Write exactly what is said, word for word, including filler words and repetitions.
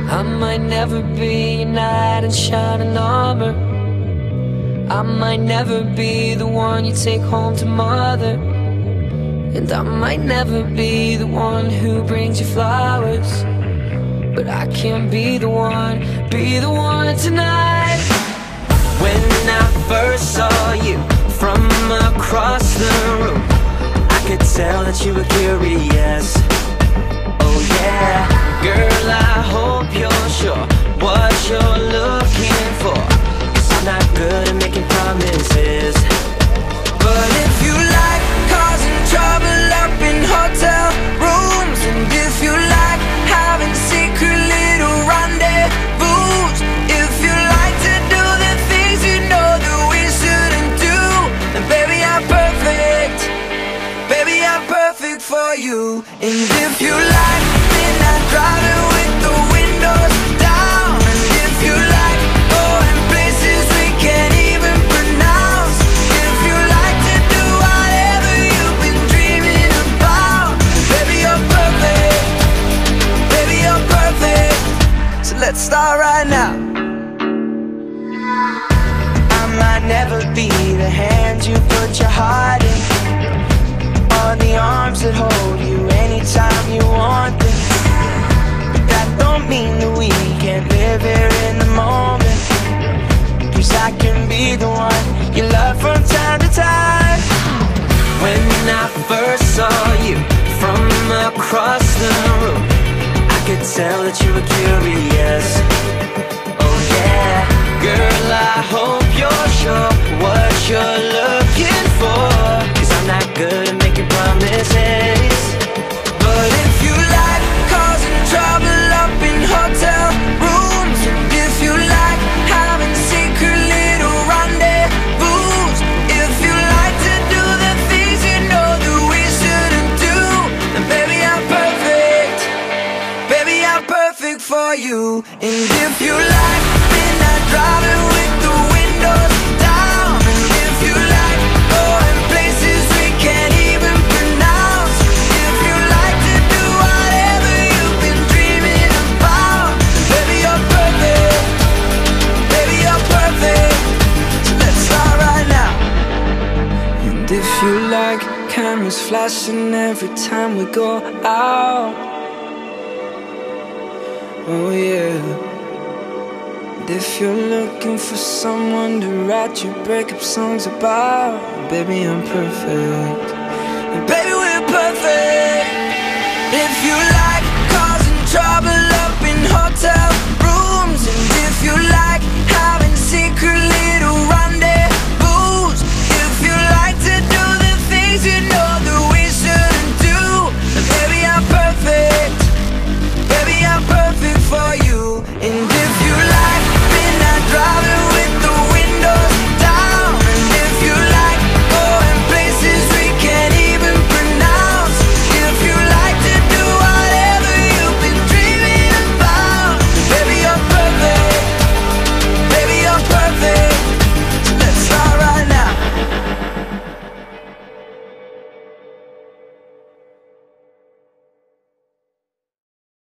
I might never be a knight in shining armor. I might never be the one you take home to mother. And I might never be the one who brings you flowers, but I can be the one, be the one tonight. When I first saw you from across the room, I could tell that you were curious. Oh yeah, girl, I hope you're sure what you're looking for, 'cause I'm not good at making promises. But if you like causing trouble up in hotel rooms, and if you like having secret little rendezvous, if you like to do the things you know that we shouldn't do, then baby, I'm perfect. Baby, I'm perfect for you. And if you like midnight driving with the windows down, and if you like going places we can't even pronounce, if you like to do whatever you've been dreaming about, baby, you're perfect. Baby, you're perfect. So let's start right now. I might never be the hand you put your heart in, or the arms that hold you anytime you want them. But that don't mean that we can't live here in the moment, 'cause I can be the one you love from time to time. When I first saw you from across the room, I could tell that you were curious. Oh yeah, girl, I hope you're sure what you're looking for, 'cause I'm not good at making promises. But if you like causing trouble up in hotel rooms, and if you like having secret little rendezvous, if you like to do the things you know that we shouldn't do, then baby, I'm perfect. Baby, I'm perfect for you. And if you like midnight driving with the windows down, and if you like going places we can't even pronounce, if you like to do whatever you've been dreaming about, baby, you're perfect. Baby, you're perfect. So let's start right now. And if you like cameras flashing every time we go out, oh yeah. And if you're looking for someone to write your breakup songs about, baby, I'm perfect. And baby, we're perfect. If you like